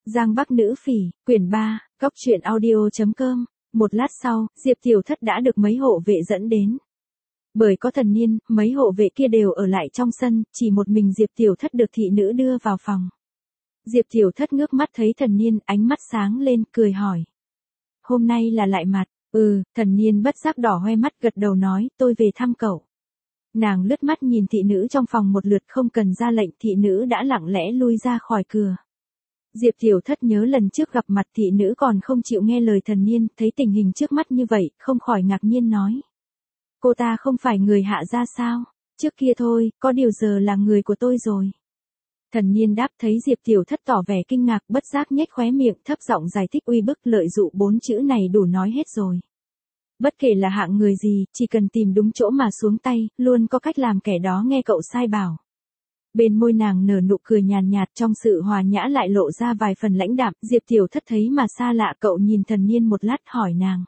Giang Bắc Nữ Phỉ, quyển 3, Góc truyện audio.com. Một lát sau, Diệp Tiểu Thất đã được mấy hộ vệ dẫn đến. Bởi có Thần Niên, mấy hộ vệ kia đều ở lại trong sân, chỉ một mình Diệp Tiểu Thất được thị nữ đưa vào phòng. Diệp Tiểu Thất ngước mắt thấy Thần Niên, ánh mắt sáng lên, cười hỏi. Hôm nay là lại mặt, Thần Niên bất giác đỏ hoe mắt gật đầu nói, tôi về thăm cậu. Nàng lướt mắt nhìn thị nữ trong phòng một lượt không cần ra lệnh, thị nữ đã lặng lẽ lui ra khỏi cửa. Diệp Tiểu Thất nhớ lần trước gặp mặt thị nữ còn không chịu nghe lời Thần Niên, thấy tình hình trước mắt như vậy, không khỏi ngạc nhiên nói. Cô ta không phải người Hạ gia sao? Trước kia thôi, có điều giờ là người của tôi rồi. Thần Niên đáp, thấy Diệp Tiểu Thất tỏ vẻ kinh ngạc, bất giác nhếch khóe miệng, thấp giọng giải thích, uy bức lợi dụ 4 chữ này đủ nói hết rồi. Bất kể là hạng người gì, chỉ cần tìm đúng chỗ mà xuống tay, luôn có cách làm kẻ đó nghe cậu sai bảo. Bên môi nàng nở nụ cười nhàn nhạt, trong sự hòa nhã lại lộ ra vài phần lãnh đạm. Diệp Tiểu Thất thấy mà xa lạ, cậu nhìn Thần Niên một lát hỏi nàng.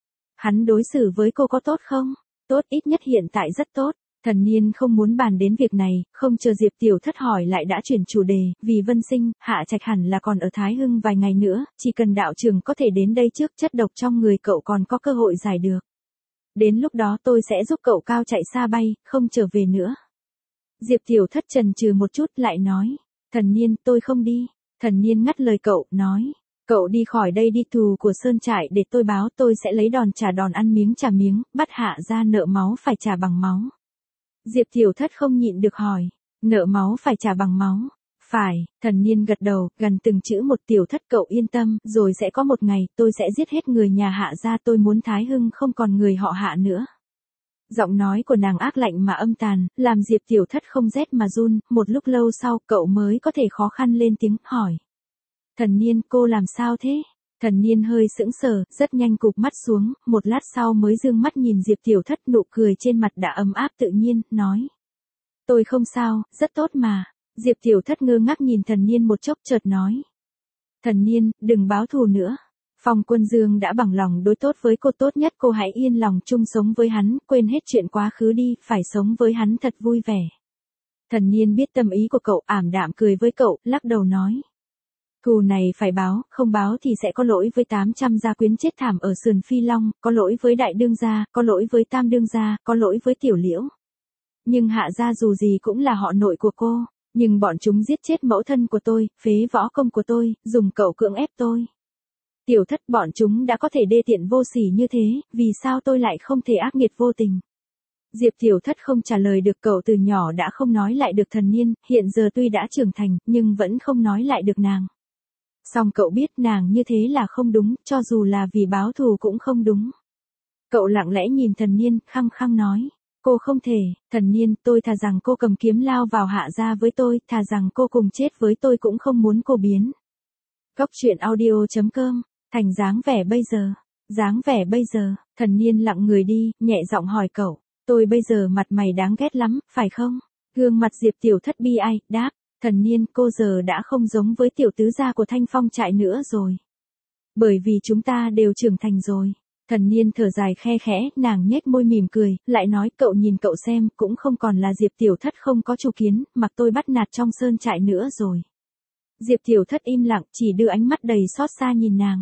Hắn đối xử với cô có tốt không? Tốt, ít nhất hiện tại rất tốt. Thần Niên không muốn bàn đến việc này, không chờ Diệp Tiểu Thất hỏi lại đã chuyển chủ đề, vì Vân Sinh, Hạ Trạch hẳn là còn ở Thái Hưng vài ngày nữa, chỉ cần đạo trưởng có thể đến đây trước, chất độc trong người cậu còn có cơ hội giải được. Đến lúc đó tôi sẽ giúp cậu cao chạy xa bay, không trở về nữa. Diệp Tiểu Thất chần chừ một chút lại nói, Thần Niên, tôi không đi. Thần Niên ngắt lời cậu, nói, cậu đi khỏi đây đi, thù của Sơn Trại để tôi báo, tôi sẽ lấy đòn trả đòn, ăn miếng trả miếng, bắt Hạ gia nợ máu phải trả bằng máu. Diệp Tiểu Thất không nhịn được hỏi, nợ máu phải trả bằng máu. Phải, Thần Niên gật đầu, gần từng chữ một. Tiểu Thất cậu yên tâm, rồi sẽ có một ngày, tôi sẽ giết hết người nhà Hạ gia, tôi muốn Thái Hưng không còn người họ Hạ nữa. Giọng nói của nàng ác lạnh mà âm tàn, làm Diệp Tiểu Thất không rét mà run, một lúc lâu sau, cậu mới có thể khó khăn lên tiếng, hỏi. Thần Niên, cô làm sao thế? Thần Niên hơi sững sờ, rất nhanh cụp mắt xuống, một lát sau mới dương mắt nhìn Diệp Tiểu Thất, nụ cười trên mặt đã ấm áp tự nhiên, nói. Tôi không sao, rất tốt mà. Diệp Tiểu Thất ngơ ngác nhìn Thần Niên một chốc chợt nói. Thần Niên, đừng báo thù nữa. Phong Quân Dương đã bằng lòng đối tốt với cô, tốt nhất cô hãy yên lòng chung sống với hắn, quên hết chuyện quá khứ đi, phải sống với hắn thật vui vẻ. Thần Niên biết tâm ý của cậu, ảm đạm cười với cậu, lắc đầu nói. Thù này phải báo, không báo thì sẽ có lỗi với 800 gia quyến chết thảm ở sườn Phi Long, có lỗi với đại đương gia, có lỗi với tam đương gia, có lỗi với tiểu liễu. Nhưng Hạ gia dù gì cũng là họ nội của cô, nhưng bọn chúng giết chết mẫu thân của tôi, phế võ công của tôi, dùng cậu cưỡng ép tôi. Tiểu Thất, bọn chúng đã có thể đê tiện vô sỉ như thế, vì sao tôi lại không thể ác nghiệt vô tình? Diệp Tiểu Thất không trả lời được, cậu từ nhỏ đã không nói lại được Thần Niên, hiện giờ tuy đã trưởng thành, nhưng vẫn không nói lại được nàng. Song cậu biết nàng như thế là không đúng, cho dù là vì báo thù cũng không đúng. Cậu lặng lẽ nhìn Thần Niên, khăng khăng nói. Cô không thể, Thần Niên, tôi thà rằng cô cầm kiếm lao vào Hạ gia với tôi, thà rằng cô cùng chết với tôi cũng không muốn cô biến. Góc truyện audio.com. Thành dáng vẻ bây giờ. Dáng vẻ bây giờ. Thần Niên lặng người đi, nhẹ giọng hỏi cậu. Tôi bây giờ mặt mày đáng ghét lắm, phải không? Gương mặt Diệp Tiểu Thất bi ai, đáp. Thần Niên, cô giờ đã không giống với tiểu tứ gia của Thanh Phong trại nữa rồi. Bởi vì chúng ta đều trưởng thành rồi. Thần Niên thở dài khe khẽ, nàng nhếch môi mỉm cười, lại nói, cậu nhìn cậu xem, cũng không còn là Diệp Tiểu Thất không có chủ kiến, mặc tôi bắt nạt trong sơn trại nữa rồi. Diệp Tiểu Thất im lặng, chỉ đưa ánh mắt đầy xót xa nhìn nàng.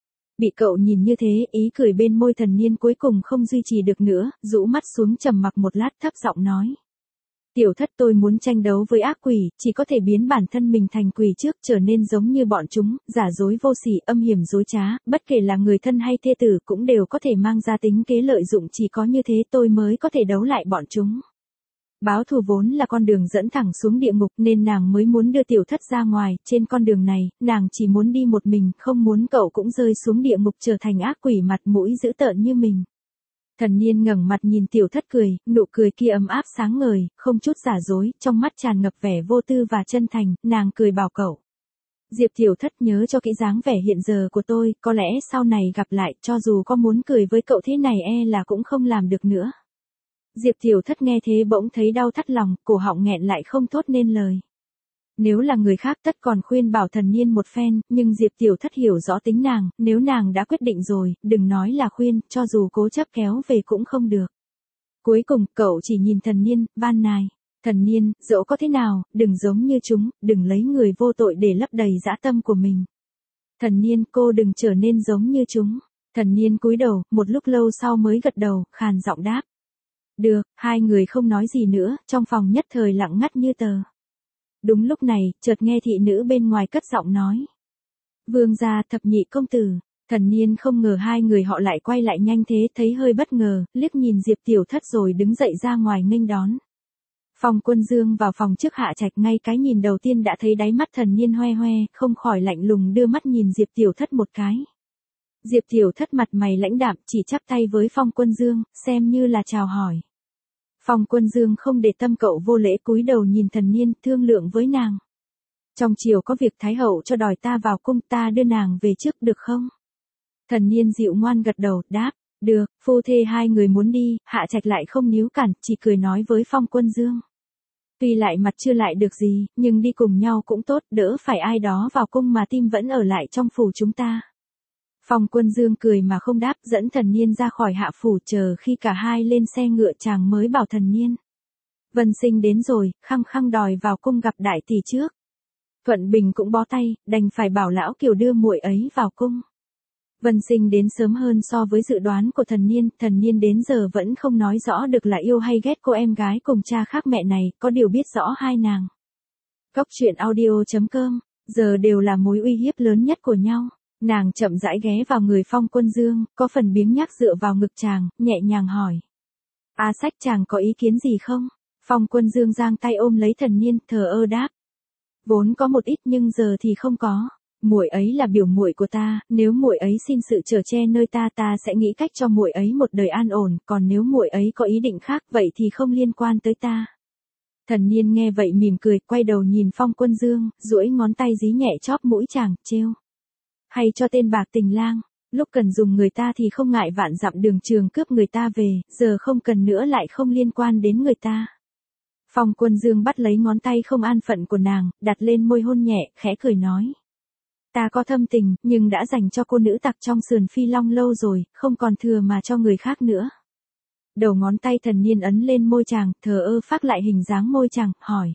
Bị cậu nhìn như thế, ý cười bên môi Thần Niên cuối cùng không duy trì được nữa, rũ mắt xuống trầm mặc một lát, thấp giọng nói. Tiểu Thất, tôi muốn tranh đấu với ác quỷ, chỉ có thể biến bản thân mình thành quỷ trước, trở nên giống như bọn chúng, giả dối vô sỉ, âm hiểm dối trá, bất kể là người thân hay thê tử cũng đều có thể mang ra tính kế lợi dụng, chỉ có như thế tôi mới có thể đấu lại bọn chúng. Báo thù vốn là con đường dẫn thẳng xuống địa ngục nên nàng mới muốn đưa Tiểu Thất ra ngoài, trên con đường này, nàng chỉ muốn đi một mình, không muốn cậu cũng rơi xuống địa ngục trở thành ác quỷ mặt mũi dữ tợn như mình. Thần Niên ngẩng mặt nhìn Tiểu Thất cười, nụ cười kia ấm áp sáng ngời, không chút giả dối, trong mắt tràn ngập vẻ vô tư và chân thành, nàng cười bảo cậu. Diệp Tiểu Thất, nhớ cho kỹ dáng vẻ hiện giờ của tôi, có lẽ sau này gặp lại, cho dù có muốn cười với cậu thế này là cũng không làm được nữa. Diệp Tiểu Thất nghe thế bỗng thấy đau thắt lòng, cổ họng nghẹn lại không thốt nên lời. Nếu là người khác tất còn khuyên bảo Thần Niên một phen, nhưng Diệp Tiểu Thất hiểu rõ tính nàng, nếu nàng đã quyết định rồi, đừng nói là khuyên, cho dù cố chấp kéo về cũng không được. Cuối cùng, cậu chỉ nhìn Thần Niên, van nài. Thần Niên, dẫu có thế nào, đừng giống như chúng, đừng lấy người vô tội để lấp đầy dã tâm của mình. Thần Niên, cô đừng trở nên giống như chúng. Thần Niên cúi đầu, một lúc lâu sau mới gật đầu, khàn giọng đáp. Được, hai người không nói gì nữa, trong phòng nhất thời lặng ngắt như tờ. Đúng lúc này, chợt nghe thị nữ bên ngoài cất giọng nói. Vương gia, thập nhị công tử. Thần Niên không ngờ hai người họ lại quay lại nhanh thế, thấy hơi bất ngờ, liếc nhìn Diệp Tiểu Thất rồi đứng dậy ra ngoài nghênh đón. Phong Quân Dương vào phòng trước Hạ Trạch, ngay cái nhìn đầu tiên đã thấy đáy mắt Thần Niên hoe hoe, không khỏi lạnh lùng đưa mắt nhìn Diệp Tiểu Thất một cái. Diệp Tiểu Thất mặt mày lãnh đạm, chỉ chắp tay với Phong Quân Dương, xem như là chào hỏi. Phong Quân Dương không để tâm cậu vô lễ, cúi đầu nhìn Thần Niên, thương lượng với nàng. Trong chiều có việc Thái hậu cho đòi ta vào cung, ta đưa nàng về trước được không? Thần Niên dịu ngoan gật đầu, đáp, được. Phu thê hai người muốn đi, Hạ Trạch lại không níu cản, chỉ cười nói với Phong Quân Dương. Tuy lại mặt chưa lại được gì, nhưng đi cùng nhau cũng tốt, đỡ phải ai đó vào cung mà tim vẫn ở lại trong phủ chúng ta. Phong Quân Dương cười mà không đáp, dẫn Thần Niên ra khỏi hạ phủ, chờ khi cả hai lên xe ngựa chàng mới bảo Thần Niên. Vân Sinh đến rồi, khăng khăng đòi vào cung gặp đại tỷ trước. Thuận Bình cũng bó tay, đành phải bảo lão Kiều đưa muội ấy vào cung. Vân Sinh đến sớm hơn so với dự đoán của Thần Niên đến giờ vẫn không nói rõ được là yêu hay ghét cô em gái cùng cha khác mẹ này, có điều biết rõ hai nàng. Góc truyện audio.com, giờ đều là mối uy hiếp lớn nhất của nhau. Nàng chậm rãi ghé vào người Phong Quân Dương, có phần biếng nhác dựa vào ngực chàng, nhẹ nhàng hỏi. A Sách, chàng có ý kiến gì không? Phong Quân Dương giang tay ôm lấy Thần Niên, thờ ơ đáp. Vốn có một ít nhưng giờ thì không có. Muội ấy là biểu muội của ta, nếu muội ấy xin sự chở che nơi ta, ta sẽ nghĩ cách cho muội ấy một đời an ổn, còn nếu muội ấy có ý định khác, vậy thì không liên quan tới ta. Thần Niên nghe vậy mỉm cười, quay đầu nhìn Phong Quân Dương, duỗi ngón tay dí nhẹ chóp mũi chàng, trêu. Hay cho tên bạc tình lang, lúc cần dùng người ta thì không ngại vạn dặm đường trường cướp người ta về, giờ không cần nữa lại không liên quan đến người ta. Phong Quân Dương bắt lấy ngón tay không an phận của nàng, đặt lên môi hôn nhẹ, khẽ cười nói. Ta có thâm tình, nhưng đã dành cho cô nữ tặc trong sườn Phi Long lâu rồi, không còn thừa mà cho người khác nữa. Đầu ngón tay Thần Niên ấn lên môi chàng, thờ ơ phác lại hình dáng môi chàng, hỏi.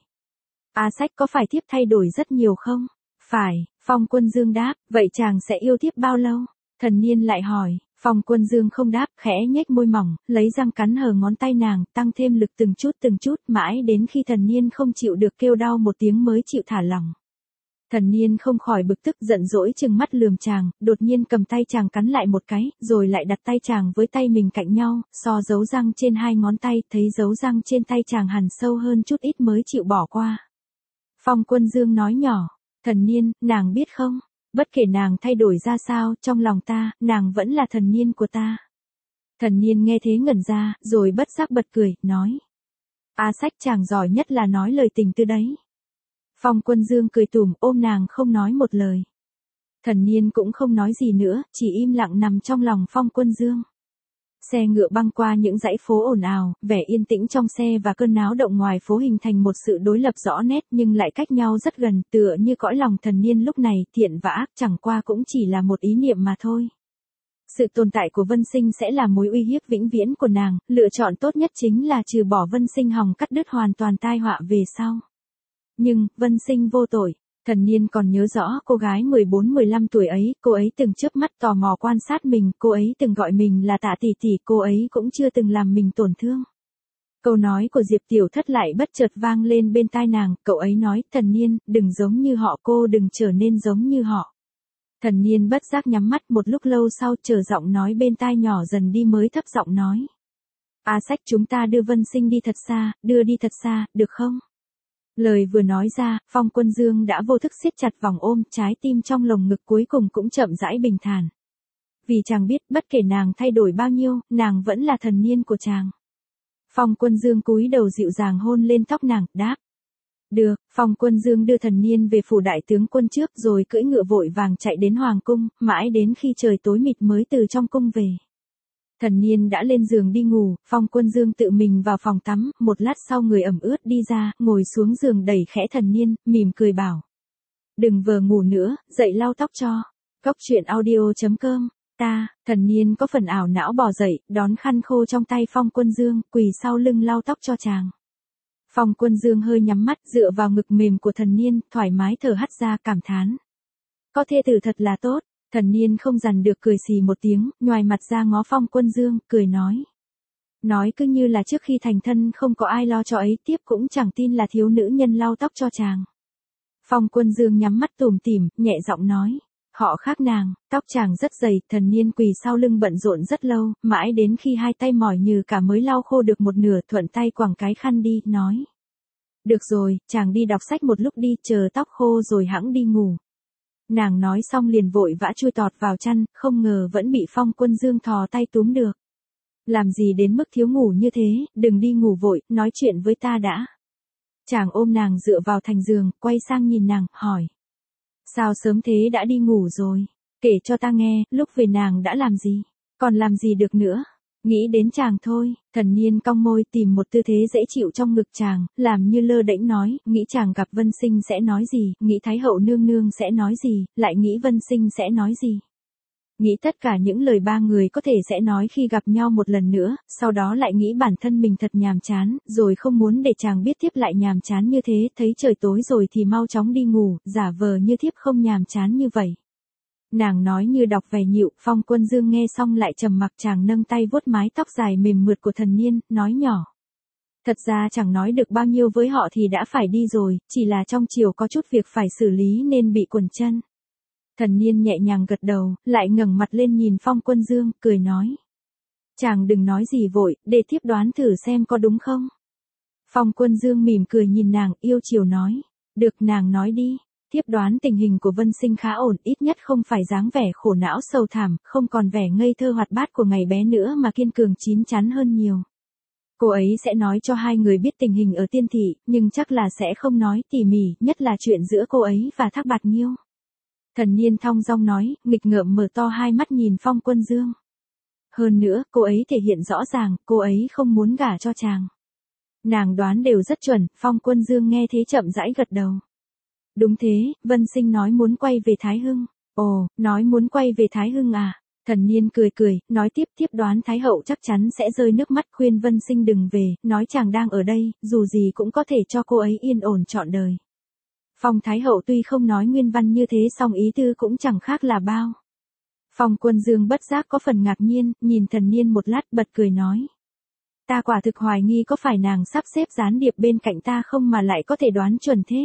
A Sách, có phải thiếp thay đổi rất nhiều không? Phải, Phong Quân Dương đáp, vậy chàng sẽ yêu thiếp bao lâu? Thần Niên lại hỏi. Phong Quân Dương không đáp, khẽ nhếch môi mỏng, lấy răng cắn hờ ngón tay nàng, tăng thêm lực từng chút, mãi đến khi Thần Niên không chịu được kêu đau một tiếng mới chịu thả lỏng. Thần Niên không khỏi bực tức, giận dỗi chừng mắt lườm chàng, đột nhiên cầm tay chàng cắn lại một cái, rồi lại đặt tay chàng với tay mình cạnh nhau, so dấu răng trên hai ngón tay, thấy dấu răng trên tay chàng hằn sâu hơn chút ít mới chịu bỏ qua. Phong Quân Dương nói nhỏ, Thần Niên, nàng biết không, bất kể nàng thay đổi ra sao, trong lòng ta, nàng vẫn là Thần Niên của ta. Thần Niên nghe thế ngẩn ra, rồi bất giác bật cười, nói. A Sách, chàng giỏi nhất là nói lời tình tư đấy. Phong Quân Dương cười tủm, ôm nàng không nói một lời. Thần Niên cũng không nói gì nữa, chỉ im lặng nằm trong lòng Phong Quân Dương. Xe ngựa băng qua những dãy phố ồn ào, vẻ yên tĩnh trong xe và cơn náo động ngoài phố hình thành một sự đối lập rõ nét nhưng lại cách nhau rất gần, tựa như cõi lòng Thần Niên lúc này, thiện và ác chẳng qua cũng chỉ là một ý niệm mà thôi. Sự tồn tại của Vân Sinh sẽ là mối uy hiếp vĩnh viễn của nàng, lựa chọn tốt nhất chính là trừ bỏ Vân Sinh hòng cắt đứt hoàn toàn tai họa về sau. Nhưng, Vân Sinh vô tội. Thần Niên còn nhớ rõ cô gái 14-15 tuổi ấy, cô ấy từng chớp mắt tò mò quan sát mình, cô ấy từng gọi mình là Tạ tỷ tỷ, cô ấy cũng chưa từng làm mình tổn thương. Câu nói của Diệp Tiểu Thất lại bất chợt vang lên bên tai nàng, cậu ấy nói, Thần Niên, đừng giống như họ, cô đừng trở nên giống như họ. Thần Niên bất giác nhắm mắt, một lúc lâu sau chờ giọng nói bên tai nhỏ dần đi mới thấp giọng nói. A Sách, chúng ta đưa Vân Sinh đi thật xa, đưa đi thật xa, được không? Lời vừa nói ra, Phong Quân Dương đã vô thức siết chặt vòng ôm, trái tim trong lồng ngực cuối cùng cũng chậm rãi bình thản. Vì chàng biết, bất kể nàng thay đổi bao nhiêu, nàng vẫn là Thần Niên của chàng. Phong Quân Dương cúi đầu dịu dàng hôn lên tóc nàng, đáp. Được, Phong Quân Dương đưa Thần Niên về phủ đại tướng quân trước rồi cưỡi ngựa vội vàng chạy đến Hoàng cung, mãi đến khi trời tối mịt mới từ trong cung về. Thần Niên đã lên giường đi ngủ, Phong Quân Dương tự mình vào phòng tắm, một lát sau người ẩm ướt đi ra, ngồi xuống giường đẩy khẽ Thần Niên, mỉm cười bảo. Đừng vờ ngủ nữa, dậy lau tóc cho. Góc truyện audio.com, Thần Niên có phần ảo não bò dậy, đón khăn khô trong tay Phong Quân Dương, quỳ sau lưng lau tóc cho chàng. Phong Quân Dương hơi nhắm mắt, dựa vào ngực mềm của Thần Niên, thoải mái thở hắt ra cảm thán. Có thê tử thật là tốt. Thần Niên không dằn được cười xì một tiếng, nhoài mặt ra ngó Phong Quân Dương, cười nói. Nói cứ như là trước khi thành thân không có ai lo cho ấy, tiếp cũng chẳng tin là thiếu nữ nhân lau tóc cho chàng. Phong Quân Dương nhắm mắt tủm tỉm, nhẹ giọng nói. Họ khác nàng, tóc chàng rất dày, Thần Niên quỳ sau lưng bận rộn rất lâu, mãi đến khi hai tay mỏi như cả mới lau khô được một nửa, thuận tay quẳng cái khăn đi, nói. Được rồi, chàng đi đọc sách một lúc đi, chờ tóc khô rồi hẵng đi ngủ. Nàng nói xong liền vội vã chui tọt vào chăn, không ngờ vẫn bị Phong Quân Dương thò tay túm được. Làm gì đến mức thiếu ngủ như thế, đừng đi ngủ vội, nói chuyện với ta đã. Chàng ôm nàng dựa vào thành giường, quay sang nhìn nàng, hỏi. Sao sớm thế đã đi ngủ rồi? Kể cho ta nghe, lúc về nàng đã làm gì? Còn làm gì được nữa? Nghĩ đến chàng thôi, Thần Niên cong môi tìm một tư thế dễ chịu trong ngực chàng, làm như lơ đễnh nói, nghĩ chàng gặp Vân Sinh sẽ nói gì, nghĩ Thái hậu nương nương sẽ nói gì, lại nghĩ Vân Sinh sẽ nói gì. Nghĩ tất cả những lời ba người có thể sẽ nói khi gặp nhau một lần nữa, sau đó lại nghĩ bản thân mình thật nhàm chán, rồi không muốn để chàng biết thiếp lại nhàm chán như thế, thấy trời tối rồi thì mau chóng đi ngủ, giả vờ như thiếp không nhàm chán như vậy. Nàng nói như đọc vè nhịu, Phong Quân Dương nghe xong lại trầm mặc, chàng nâng tay vuốt mái tóc dài mềm mượt của Thần Niên, nói nhỏ. Thật ra chẳng nói được bao nhiêu với họ thì đã phải đi rồi, chỉ là trong chiều có chút việc phải xử lý nên bị quần chân. Thần Niên nhẹ nhàng gật đầu, lại ngẩng mặt lên nhìn Phong Quân Dương, cười nói. Chàng đừng nói gì vội, để thiếp đoán thử xem có đúng không. Phong Quân Dương mỉm cười nhìn nàng, yêu chiều nói. Được, nàng nói đi. Thiếp đoán tình hình của Vân Sinh khá ổn, ít nhất không phải dáng vẻ khổ não sầu thảm, không còn vẻ ngây thơ hoạt bát của ngày bé nữa mà kiên cường chín chắn hơn nhiều. Cô ấy sẽ nói cho hai người biết tình hình ở Tiên Thị, nhưng chắc là sẽ không nói tỉ mỉ, nhất là chuyện giữa cô ấy và Thác Bạt Nghiêu. Thần Niên thong dong nói, nghịch ngợm mở to hai mắt nhìn Phong Quân Dương. Hơn nữa, cô ấy thể hiện rõ ràng, cô ấy không muốn gả cho chàng. Nàng đoán đều rất chuẩn, Phong Quân Dương nghe thế chậm rãi gật đầu. Đúng thế, Vân Sinh nói muốn quay về Thái Hưng. Ồ, nói muốn quay về Thái Hưng à? Thần Niên cười cười, nói tiếp đoán Thái hậu chắc chắn sẽ rơi nước mắt khuyên Vân Sinh đừng về, nói chàng đang ở đây, dù gì cũng có thể cho cô ấy yên ổn trọn đời. Phong Thái hậu tuy không nói nguyên văn như thế song ý tư cũng chẳng khác là bao. Phong Quân Dương bất giác có phần ngạc nhiên, nhìn Thần Niên một lát bật cười nói. Ta quả thực hoài nghi có phải nàng sắp xếp gián điệp bên cạnh ta không mà lại có thể đoán chuẩn thế.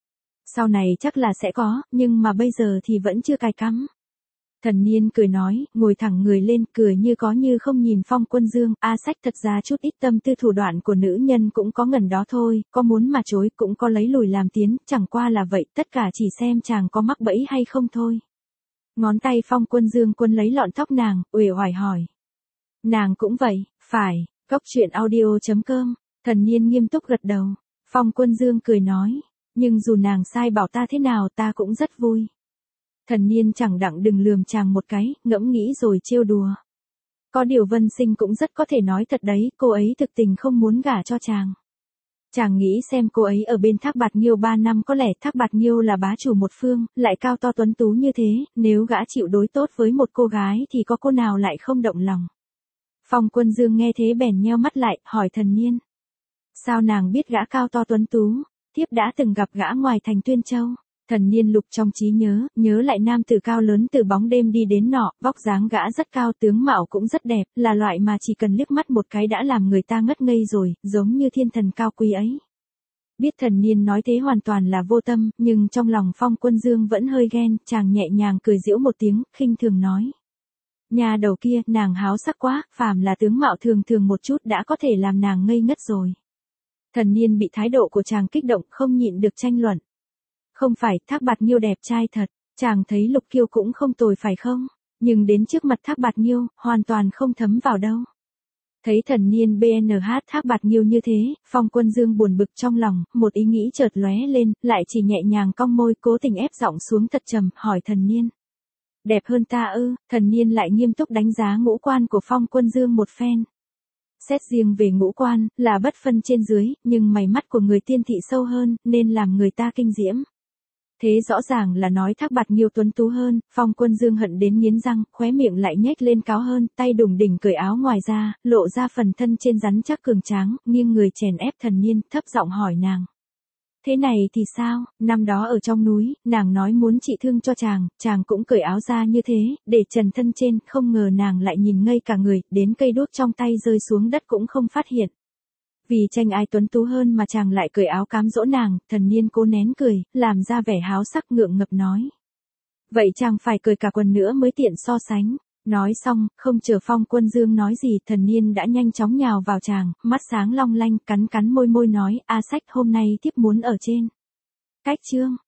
Sau này chắc là sẽ có, nhưng mà bây giờ thì vẫn chưa cài cắm. Thần Niên cười nói, ngồi thẳng người lên, cười như có như không nhìn Phong Quân Dương, Sách thật ra chút ít tâm tư thủ đoạn của nữ nhân cũng có ngần đó thôi, có muốn mà chối cũng có lấy lùi làm tiến, chẳng qua là vậy, tất cả chỉ xem chàng có mắc bẫy hay không thôi. Ngón tay Phong Quân Dương quân lấy lọn tóc nàng, uể oải hỏi. Nàng cũng vậy, phải, Cốc Truyện Audio.com, Thần Niên nghiêm túc gật đầu. Phong Quân Dương cười nói, nhưng dù nàng sai bảo ta thế nào ta cũng rất vui. Thần Niên chẳng đặng đừng lườm chàng một cái, ngẫm nghĩ rồi trêu đùa. Có điều Vân Sinh cũng rất có thể nói thật đấy, cô ấy thực tình không muốn gả cho chàng. Chàng nghĩ xem cô ấy ở bên Thác Bạt Nghiêu 3 năm có lẽ Thác Bạt Nghiêu là bá chủ một phương, lại cao to tuấn tú như thế, nếu gã chịu đối tốt với một cô gái thì có cô nào lại không động lòng. Phong Quân Dương nghe thế bèn nheo mắt lại, hỏi Thần Niên. Sao nàng biết gã cao to tuấn tú, thiếp đã từng gặp gã ngoài thành Tuyên Châu. Thần Niên lục trong trí nhớ lại nam tử cao lớn từ bóng đêm đi đến nọ, vóc dáng gã rất cao, tướng mạo cũng rất đẹp, là loại mà chỉ cần liếc mắt một cái đã làm người ta ngất ngây rồi, giống như thiên thần cao quý ấy. Biết Thần Niên nói thế hoàn toàn là vô tâm, nhưng trong lòng Phong Quân Dương vẫn hơi ghen, chàng nhẹ nhàng cười giễu một tiếng, khinh thường nói. Nhà đầu kia, nàng háo sắc quá, phàm là tướng mạo thường thường một chút đã có thể làm nàng ngây ngất rồi. Thần Niên bị thái độ của chàng kích động, không nhịn được tranh luận. Không phải, Thác Bạt Nghiêu đẹp trai thật, chàng thấy Lục Kiêu cũng không tồi phải không? Nhưng đến trước mặt Thác Bạt Nghiêu, hoàn toàn không thấm vào đâu. Thấy Thần Niên BNH Thác Bạt Nghiêu như thế, Phong Quân Dương buồn bực trong lòng, một ý nghĩ chợt lóe lên, lại chỉ nhẹ nhàng cong môi cố tình ép giọng xuống thật trầm, hỏi Thần Niên. Đẹp hơn ta ư? Thần Niên lại nghiêm túc đánh giá ngũ quan của Phong Quân Dương một phen. Xét riêng về ngũ quan, là bất phân trên dưới, nhưng mày mắt của người Tiên Thị sâu hơn, nên làm người ta kinh diễm. Thế rõ ràng là nói Thác Bạt Nghiêu tuấn tú hơn, Phong Quân Dương hận đến nghiến răng, khóe miệng lại nhếch lên cáo hơn, tay đùng đỉnh cởi áo ngoài ra, lộ ra phần thân trên rắn chắc cường tráng, nghiêng người chèn ép Thần Niên, thấp giọng hỏi nàng. Thế này thì sao, năm đó ở trong núi, nàng nói muốn trị thương cho chàng cũng cởi áo ra như thế, để trần thân trên, không ngờ nàng lại nhìn ngây cả người, đến cây đuốc trong tay rơi xuống đất cũng không phát hiện. Vì tranh ai tuấn tú hơn mà chàng lại cởi áo cám dỗ nàng, thần niên cố nén cười, làm ra vẻ háo sắc ngượng ngập nói. Vậy chàng phải cởi cả quần nữa mới tiện so sánh. Nói xong, không chờ Phong Quân Dương nói gì, thần niên đã nhanh chóng nhào vào chàng, mắt sáng long lanh, cắn môi nói, A Sách hôm nay thiếp muốn ở trên. Cách chương.